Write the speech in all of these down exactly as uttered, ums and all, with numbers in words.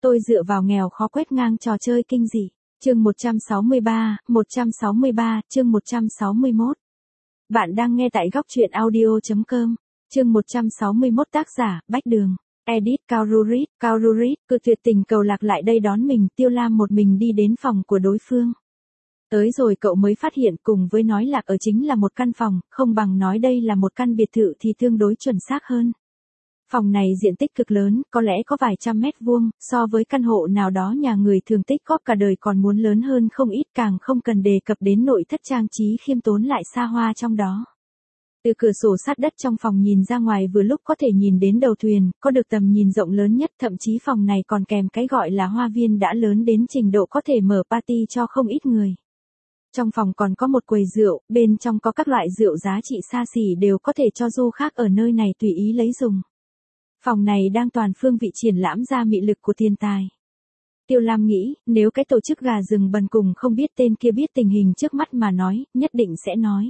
Tôi dựa vào nghèo khó quét ngang trò chơi kinh dị. Chương một trăm sáu mươi ba, một trăm sáu mươi ba, chương một trăm sáu mươi mốt. Bạn đang nghe tại góc truyện audio chấm com. Chương một trăm sáu mươi mốt tác giả, Bách Đường. Edit Kaururit, Kaururit, cứ tuyệt tình cầu lạc lại đây đón mình, Tiêu Lam một mình đi đến phòng của đối phương. Tới rồi cậu mới phát hiện cùng với nói lạc ở chính là một căn phòng, không bằng nói đây là một căn biệt thự thì tương đối chuẩn xác hơn. Phòng này diện tích cực lớn, có lẽ có vài trăm mét vuông, so với căn hộ nào đó nhà người thường tích góp cả đời còn muốn lớn hơn không ít, càng không cần đề cập đến nội thất trang trí khiêm tốn lại xa hoa trong đó. Từ cửa sổ sát đất trong phòng nhìn ra ngoài vừa lúc có thể nhìn đến đầu thuyền, có được tầm nhìn rộng lớn nhất, thậm chí phòng này còn kèm cái gọi là hoa viên đã lớn đến trình độ có thể mở party cho không ít người. Trong phòng còn có một quầy rượu, bên trong có các loại rượu giá trị xa xỉ đều có thể cho du khách ở nơi này tùy ý lấy dùng. Phòng này đang toàn phương vị triển lãm ra mị lực của tiền tài. Tiêu Lam nghĩ, nếu cái tổ chức gà rừng bần cùng không biết tên kia biết tình hình trước mắt mà nói, nhất định sẽ nói.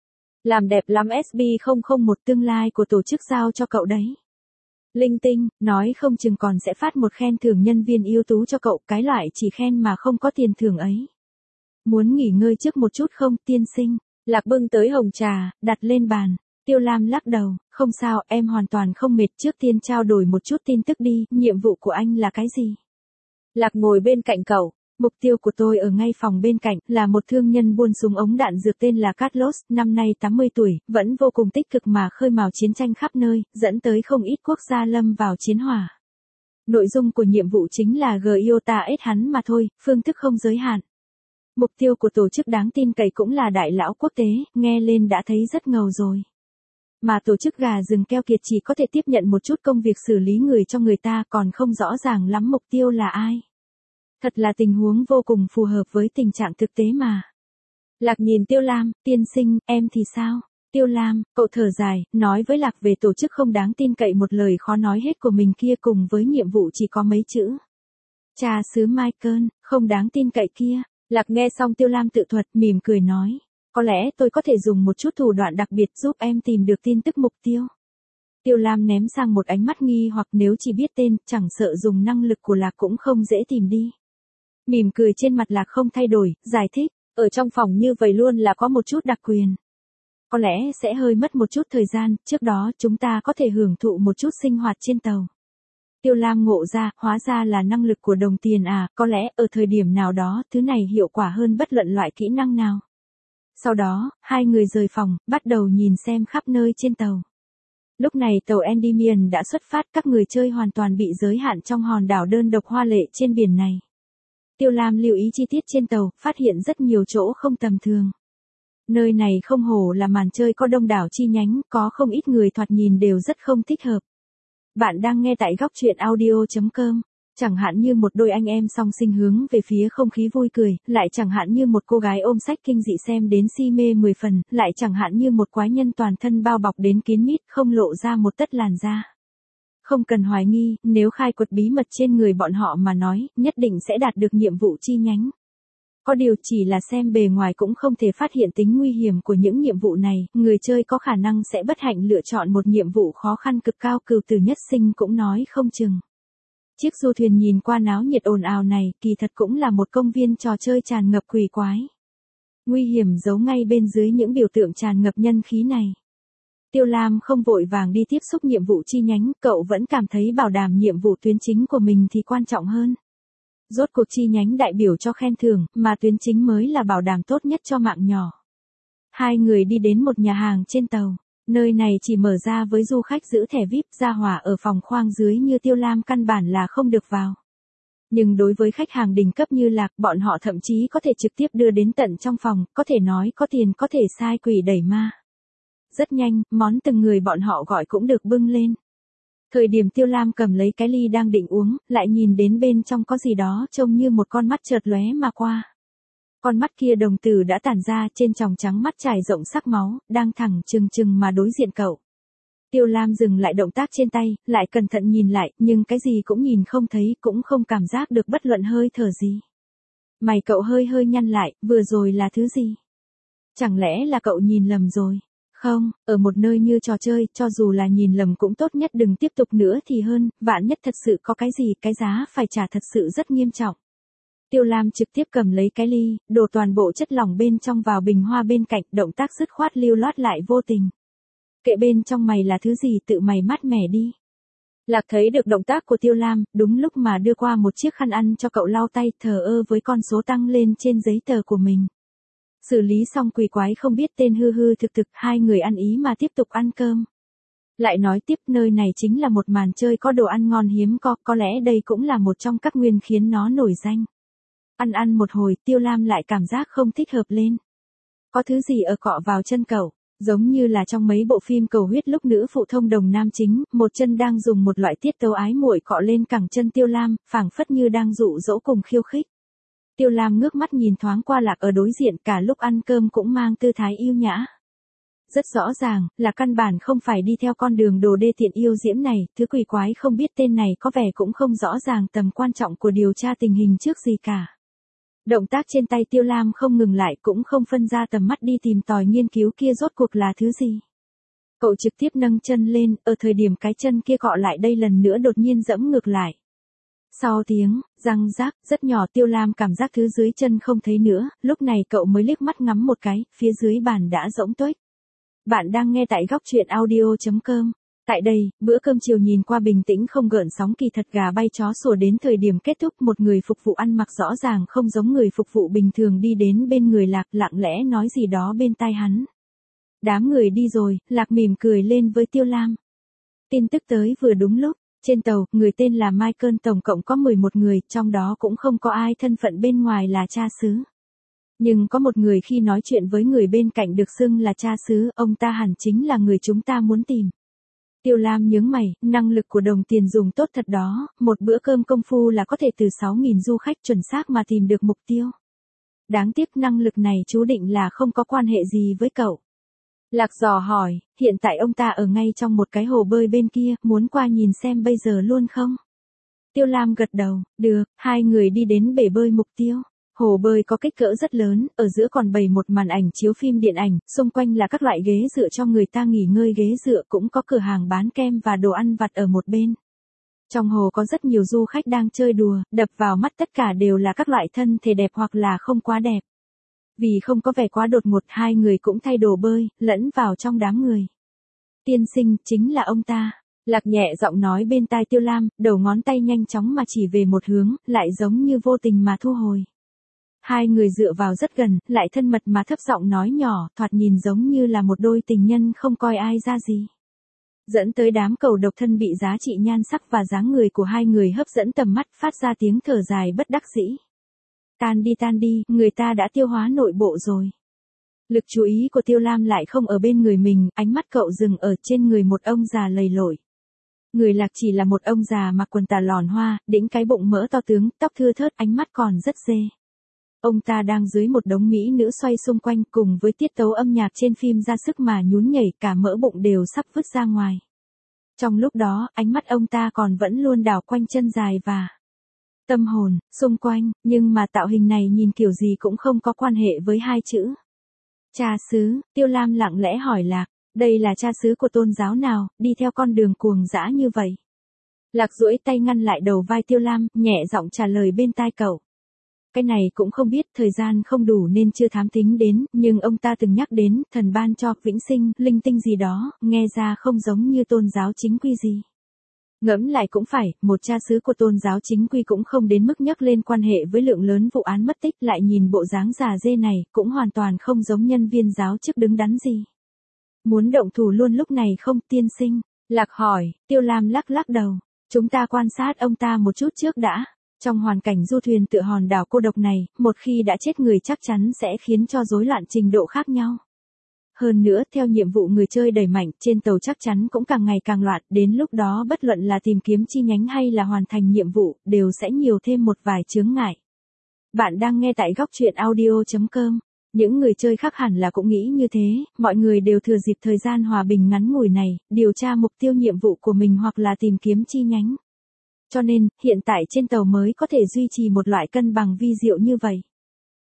Làm đẹp lắm ét bê không không một, tương lai của tổ chức giao cho cậu đấy. Linh tinh, nói không chừng còn sẽ phát một khen thưởng nhân viên ưu tú cho cậu, cái loại chỉ khen mà không có tiền thưởng ấy. Muốn nghỉ ngơi trước một chút không, tiên sinh? Lạc bưng tới hồng trà, đặt lên bàn. Tiêu Lam lắc đầu, không sao, em hoàn toàn không mệt, trước tiên trao đổi một chút tin tức đi, nhiệm vụ của anh là cái gì? Lạc ngồi bên cạnh cậu, mục tiêu của tôi ở ngay phòng bên cạnh, là một thương nhân buôn súng ống đạn dược tên là Carlos, năm nay tám mươi tuổi, vẫn vô cùng tích cực mà khơi mào chiến tranh khắp nơi, dẫn tới không ít quốc gia lâm vào chiến hỏa. Nội dung của nhiệm vụ chính là giê i o tê a ét hắn mà thôi, phương thức không giới hạn. Mục tiêu của tổ chức đáng tin cậy cũng là đại lão quốc tế, nghe lên đã thấy rất ngầu rồi. Mà tổ chức gà rừng keo kiệt chỉ có thể tiếp nhận một chút công việc xử lý người cho người ta, còn không rõ ràng lắm mục tiêu là ai. Thật là tình huống vô cùng phù hợp với tình trạng thực tế mà. Lạc nhìn Tiêu Lam, tiên sinh, em thì sao? Tiêu Lam, cậu thở dài, nói với Lạc về tổ chức không đáng tin cậy, một lời khó nói hết của mình kia, cùng với nhiệm vụ chỉ có mấy chữ. Cha xứ Michael, không đáng tin cậy kia. Lạc nghe xong Tiêu Lam tự thuật, mỉm cười nói. Có lẽ tôi có thể dùng một chút thủ đoạn đặc biệt giúp em tìm được tin tức mục tiêu. Tiêu Lam ném sang một ánh mắt nghi hoặc, nếu chỉ biết tên, chẳng sợ dùng năng lực của Lạc cũng không dễ tìm đi. Mỉm cười trên mặt Lạc không thay đổi, giải thích, ở trong phòng như vậy luôn là có một chút đặc quyền. Có lẽ sẽ hơi mất một chút thời gian, trước đó chúng ta có thể hưởng thụ một chút sinh hoạt trên tàu. Tiêu Lam ngộ ra, hóa ra là năng lực của đồng tiền à, có lẽ ở thời điểm nào đó, thứ này hiệu quả hơn bất luận loại kỹ năng nào. Sau đó, hai người rời phòng, bắt đầu nhìn xem khắp nơi trên tàu. Lúc này tàu Endymion đã xuất phát, các người chơi hoàn toàn bị giới hạn trong hòn đảo đơn độc hoa lệ trên biển này. Tiêu Lam lưu ý chi tiết trên tàu, phát hiện rất nhiều chỗ không tầm thường. Nơi này không hổ là màn chơi có đông đảo chi nhánh, có không ít người thoạt nhìn đều rất không thích hợp. Bạn đang nghe tại góc truyện audio chấm com. Chẳng hạn như một đôi anh em song sinh hướng về phía không khí vui cười, lại chẳng hạn như một cô gái ôm sách kinh dị xem đến si mê mười phần, lại chẳng hạn như một quái nhân toàn thân bao bọc đến kín mít, không lộ ra một tấc làn da. Không cần hoài nghi, nếu khai quật bí mật trên người bọn họ mà nói, nhất định sẽ đạt được nhiệm vụ chi nhánh. Có điều chỉ là xem bề ngoài cũng không thể phát hiện tính nguy hiểm của những nhiệm vụ này, người chơi có khả năng sẽ bất hạnh lựa chọn một nhiệm vụ khó khăn cực cao, cừu tử nhất sinh cũng nói không chừng. Chiếc du thuyền nhìn qua náo nhiệt ồn ào này, kỳ thật cũng là một công viên trò chơi tràn ngập quỷ quái. Nguy hiểm giấu ngay bên dưới những biểu tượng tràn ngập nhân khí này. Tiêu Lam không vội vàng đi tiếp xúc nhiệm vụ chi nhánh, cậu vẫn cảm thấy bảo đảm nhiệm vụ tuyến chính của mình thì quan trọng hơn. Rốt cuộc chi nhánh đại biểu cho khen thưởng, mà tuyến chính mới là bảo đảm tốt nhất cho mạng nhỏ. Hai người đi đến một nhà hàng trên tàu. Nơi này chỉ mở ra với du khách giữ thẻ vi ai pi, gia hỏa ở phòng khoang dưới như Tiêu Lam căn bản là không được vào. Nhưng đối với khách hàng đỉnh cấp như Lạc, bọn họ thậm chí có thể trực tiếp đưa đến tận trong phòng, có thể nói có tiền có thể sai quỷ đẩy ma. Rất nhanh, món từng người bọn họ gọi cũng được bưng lên. Thời điểm Tiêu Lam cầm lấy cái ly đang định uống, lại nhìn đến bên trong có gì đó trông như một con mắt chợt lóe mà qua. Con mắt kia đồng tử đã tản ra, trên tròng trắng mắt trải rộng sắc máu, đang thẳng trừng trừng mà đối diện cậu. Tiêu Lam dừng lại động tác trên tay, lại cẩn thận nhìn lại, nhưng cái gì cũng nhìn không thấy, cũng không cảm giác được bất luận hơi thở gì. Mày cậu hơi hơi nhăn lại, vừa rồi là thứ gì? Chẳng lẽ là cậu nhìn lầm rồi? Không, ở một nơi như trò chơi, cho dù là nhìn lầm cũng tốt nhất đừng tiếp tục nữa thì hơn, vạn nhất thật sự có cái gì, cái giá phải trả thật sự rất nghiêm trọng. Tiêu Lam trực tiếp cầm lấy cái ly, đổ toàn bộ chất lỏng bên trong vào bình hoa bên cạnh, động tác dứt khoát lưu loát lại vô tình. Kệ bên trong mày là thứ gì tự mày mát mẻ đi. Lạc thấy được động tác của Tiêu Lam, đúng lúc mà đưa qua một chiếc khăn ăn cho cậu lau tay, thờ ơ với con số tăng lên trên giấy tờ của mình. Xử lý xong quỷ quái không biết tên hư hư thực thực, hai người ăn ý mà tiếp tục ăn cơm. Lại nói tiếp, nơi này chính là một màn chơi có đồ ăn ngon hiếm có, có lẽ đây cũng là một trong các nguyên khiến nó nổi danh. Ăn ăn một hồi, Tiêu Lam lại cảm giác không thích hợp lên. Có thứ gì ở cọ vào chân cậu, giống như là trong mấy bộ phim cầu huyết lúc nữ phụ thông đồng nam chính, một chân đang dùng một loại tiết tấu ái muội cọ lên cẳng chân Tiêu Lam, phảng phất như đang dụ dỗ cùng khiêu khích. Tiêu Lam ngước mắt nhìn thoáng qua Lạc ở đối diện, cả lúc ăn cơm cũng mang tư thái yêu nhã. Rất rõ ràng, là căn bản không phải đi theo con đường đồ đê tiện yêu diễm này, thứ quỷ quái không biết tên này có vẻ cũng không rõ ràng tầm quan trọng của điều tra tình hình trước gì cả. Động tác trên tay Tiêu Lam không ngừng lại, cũng không phân ra tầm mắt đi tìm tòi nghiên cứu kia rốt cuộc là thứ gì. Cậu trực tiếp nâng chân lên, ở thời điểm cái chân kia cọ lại đây lần nữa đột nhiên dẫm ngược lại. Sau tiếng, răng rác, rất nhỏ Tiêu Lam cảm giác thứ dưới chân không thấy nữa, lúc này cậu mới liếc mắt ngắm một cái, phía dưới bàn đã rỗng tuếch. Bạn đang nghe tại góc truyện audio chấm com. Tại đây, bữa cơm chiều nhìn qua bình tĩnh không gợn sóng, kỳ thật gà bay chó sủa đến thời điểm kết thúc, một người phục vụ ăn mặc rõ ràng không giống người phục vụ bình thường đi đến bên người Lạc, lặng lẽ nói gì đó bên tai hắn. Đám người đi rồi, Lạc mỉm cười lên với Tiêu Lam. Tin tức tới vừa đúng lúc. Trên tàu, người tên là Michael, tổng cộng có mười một người, trong đó cũng không có ai thân phận bên ngoài là cha xứ. Nhưng có một người khi nói chuyện với người bên cạnh được xưng là cha xứ, ông ta hẳn chính là người chúng ta muốn tìm. Tiêu Lam nhướng mày, năng lực của đồng tiền dùng tốt thật đó, một bữa cơm công phu là có thể từ sáu nghìn du khách chuẩn xác mà tìm được mục tiêu. Đáng tiếc năng lực này chú định là không có quan hệ gì với cậu. Lạc dò hỏi, hiện tại ông ta ở ngay trong một cái hồ bơi bên kia, muốn qua nhìn xem bây giờ luôn không? Tiêu Lam gật đầu, được, hai người đi đến bể bơi mục tiêu. Hồ bơi có kích cỡ rất lớn, ở giữa còn bày một màn ảnh chiếu phim điện ảnh, xung quanh là các loại ghế dựa cho người ta nghỉ ngơi, ghế dựa cũng có cửa hàng bán kem và đồ ăn vặt ở một bên. Trong hồ có rất nhiều du khách đang chơi đùa, đập vào mắt tất cả đều là các loại thân thể đẹp hoặc là không quá đẹp. Vì không có vẻ quá đột ngột, hai người cũng thay đồ bơi, lẫn vào trong đám người. Tiên sinh, chính là ông ta. Lạc nhẹ giọng nói bên tai Tiêu Lam, đầu ngón tay nhanh chóng mà chỉ về một hướng, lại giống như vô tình mà thu hồi. Hai người dựa vào rất gần, lại thân mật mà thấp giọng nói nhỏ, thoạt nhìn giống như là một đôi tình nhân không coi ai ra gì. Dẫn tới đám cầu độc thân bị giá trị nhan sắc và dáng người của hai người hấp dẫn tầm mắt, phát ra tiếng thở dài bất đắc dĩ. Tan đi tan đi, người ta đã tiêu hóa nội bộ rồi. Lực chú ý của Tiêu Lam lại không ở bên người mình, ánh mắt cậu dừng ở trên người một ông già lầy lội. Người Lạc chỉ là một ông già mặc quần tà lòn hoa, đĩnh cái bụng mỡ to tướng, tóc thưa thớt, ánh mắt còn rất dê. Ông ta đang dưới một đống mỹ nữ xoay xung quanh, cùng với tiết tấu âm nhạc trên phim ra sức mà nhún nhảy, cả mỡ bụng đều sắp vứt ra ngoài. Trong lúc đó, ánh mắt ông ta còn vẫn luôn đảo quanh chân dài và tâm hồn, xung quanh, nhưng mà tạo hình này nhìn kiểu gì cũng không có quan hệ với hai chữ. Cha xứ, Tiêu Lam lặng lẽ hỏi Lạc, đây là cha xứ của tôn giáo nào, đi theo con đường cuồng dã như vậy? Lạc duỗi tay ngăn lại đầu vai Tiêu Lam, nhẹ giọng trả lời bên tai cậu. Cái này cũng không biết, thời gian không đủ nên chưa thám thính đến, nhưng ông ta từng nhắc đến, thần ban cho, vĩnh sinh, linh tinh gì đó, nghe ra không giống như tôn giáo chính quy gì. Ngẫm lại cũng phải, một cha xứ của tôn giáo chính quy cũng không đến mức nhắc lên quan hệ với lượng lớn vụ án mất tích, lại nhìn bộ dáng già dê này, cũng hoàn toàn không giống nhân viên giáo chức đứng đắn gì. Muốn động thủ luôn lúc này không, tiên sinh? Lạc hỏi, Tiêu Lam lắc lắc đầu. Chúng ta quan sát ông ta một chút trước đã. Trong hoàn cảnh du thuyền tựa hòn đảo cô độc này, một khi đã chết người chắc chắn sẽ khiến cho rối loạn trình độ khác nhau. Hơn nữa, theo nhiệm vụ người chơi đẩy mạnh, trên tàu chắc chắn cũng càng ngày càng loạn, đến lúc đó bất luận là tìm kiếm chi nhánh hay là hoàn thành nhiệm vụ, đều sẽ nhiều thêm một vài chướng ngại. Bạn đang nghe tại góc truyện audio chấm com. Những người chơi khác hẳn là cũng nghĩ như thế, mọi người đều thừa dịp thời gian hòa bình ngắn ngủi này, điều tra mục tiêu nhiệm vụ của mình hoặc là tìm kiếm chi nhánh. Cho nên, hiện tại trên tàu mới có thể duy trì một loại cân bằng vi diệu như vậy.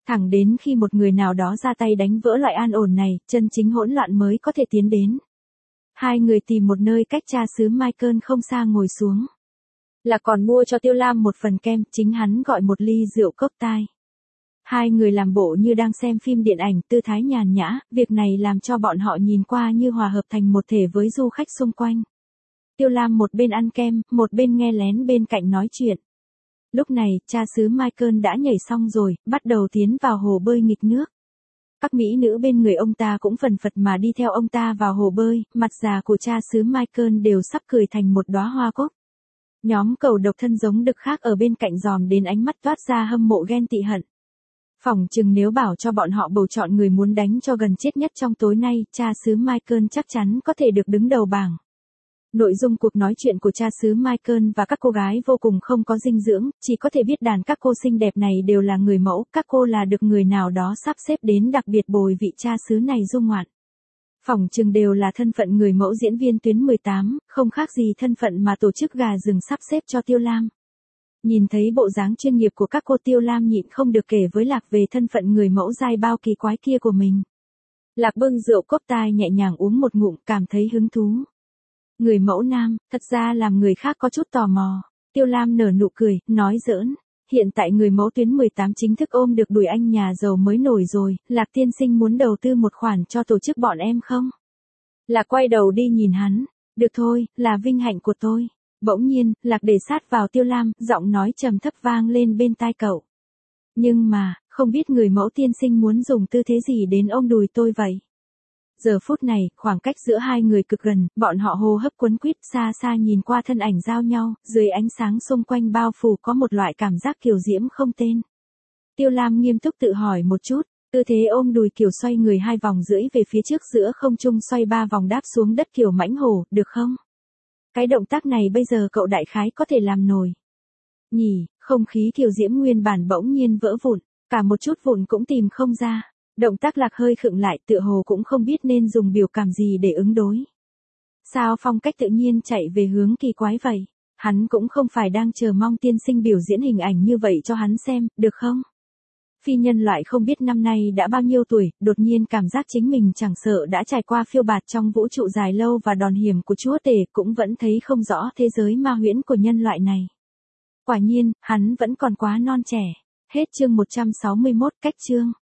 Thẳng đến khi một người nào đó ra tay đánh vỡ loại an ổn này, chân chính hỗn loạn mới có thể tiến đến. Hai người tìm một nơi cách cha xứ Michael không xa ngồi xuống. Là còn mua cho Tiêu Lam một phần kem, chính hắn gọi một ly rượu cốc tai. Hai người làm bộ như đang xem phim điện ảnh, tư thái nhàn nhã, việc này làm cho bọn họ nhìn qua như hòa hợp thành một thể với du khách xung quanh. Tiêu Lam một bên ăn kem, một bên nghe lén bên cạnh nói chuyện. Lúc này, cha xứ Michael đã nhảy xong rồi, bắt đầu tiến vào hồ bơi nghịch nước. Các mỹ nữ bên người ông ta cũng phần phật mà đi theo ông ta vào hồ bơi, mặt già của cha xứ Michael đều sắp cười thành một đóa hoa cúc. Nhóm cầu độc thân giống đực khác ở bên cạnh dòm đến ánh mắt toát ra hâm mộ ghen tị hận. Phỏng chừng nếu bảo cho bọn họ bầu chọn người muốn đánh cho gần chết nhất trong tối nay, cha xứ Michael chắc chắn có thể được đứng đầu bảng. Nội dung cuộc nói chuyện của cha xứ Michael và các cô gái vô cùng không có dinh dưỡng, chỉ có thể biết đàn các cô xinh đẹp này đều là người mẫu, các cô là được người nào đó sắp xếp đến đặc biệt bồi vị cha xứ này dung ngoạn. Phỏng chừng đều là thân phận người mẫu diễn viên tuyến mười tám, không khác gì thân phận mà tổ chức gà rừng sắp xếp cho Tiêu Lam. Nhìn thấy bộ dáng chuyên nghiệp của các cô, Tiêu Lam nhịn không được kể với Lạc về thân phận người mẫu dai bao kỳ quái kia của mình. Lạc bưng rượu cốc tai nhẹ nhàng uống một ngụm, cảm thấy hứng thú. Người mẫu nam, thật ra làm người khác có chút tò mò. Tiêu Lam nở nụ cười, nói giỡn. Hiện tại người mẫu tuyến mười tám chính thức ôm được đùi anh nhà giàu mới nổi rồi, Lạc tiên sinh muốn đầu tư một khoản cho tổ chức bọn em không? Lạc quay đầu đi nhìn hắn. Được thôi, là vinh hạnh của tôi. Bỗng nhiên, Lạc để sát vào Tiêu Lam, giọng nói trầm thấp vang lên bên tai cậu. Nhưng mà, không biết người mẫu tiên sinh muốn dùng tư thế gì đến ôm đùi tôi vậy? Giờ phút này, khoảng cách giữa hai người cực gần, bọn họ hô hấp cuốn quýt, xa xa nhìn qua thân ảnh giao nhau, dưới ánh sáng xung quanh bao phủ có một loại cảm giác kiều diễm không tên. Tiêu Lam nghiêm túc tự hỏi một chút, tư thế ôm đùi kiểu xoay người hai vòng rưỡi về phía trước giữa không trung xoay ba vòng đáp xuống đất kiểu mãnh hổ, được không? Cái động tác này bây giờ cậu đại khái có thể làm nổi. Nhỉ, không khí kiều diễm nguyên bản bỗng nhiên vỡ vụn, cả một chút vụn cũng tìm không ra. Động tác Lạc hơi khựng lại, tựa hồ cũng không biết nên dùng biểu cảm gì để ứng đối. Sao phong cách tự nhiên chạy về hướng kỳ quái vậy? Hắn cũng không phải đang chờ mong tiên sinh biểu diễn hình ảnh như vậy cho hắn xem, được không? Phi nhân loại không biết năm nay đã bao nhiêu tuổi, đột nhiên cảm giác chính mình chẳng sợ đã trải qua phiêu bạt trong vũ trụ dài lâu và đòn hiểm của chúa tể, cũng vẫn thấy không rõ thế giới ma huyễn của nhân loại này. Quả nhiên, hắn vẫn còn quá non trẻ. Hết chương một trăm sáu mươi mốt, cách chương.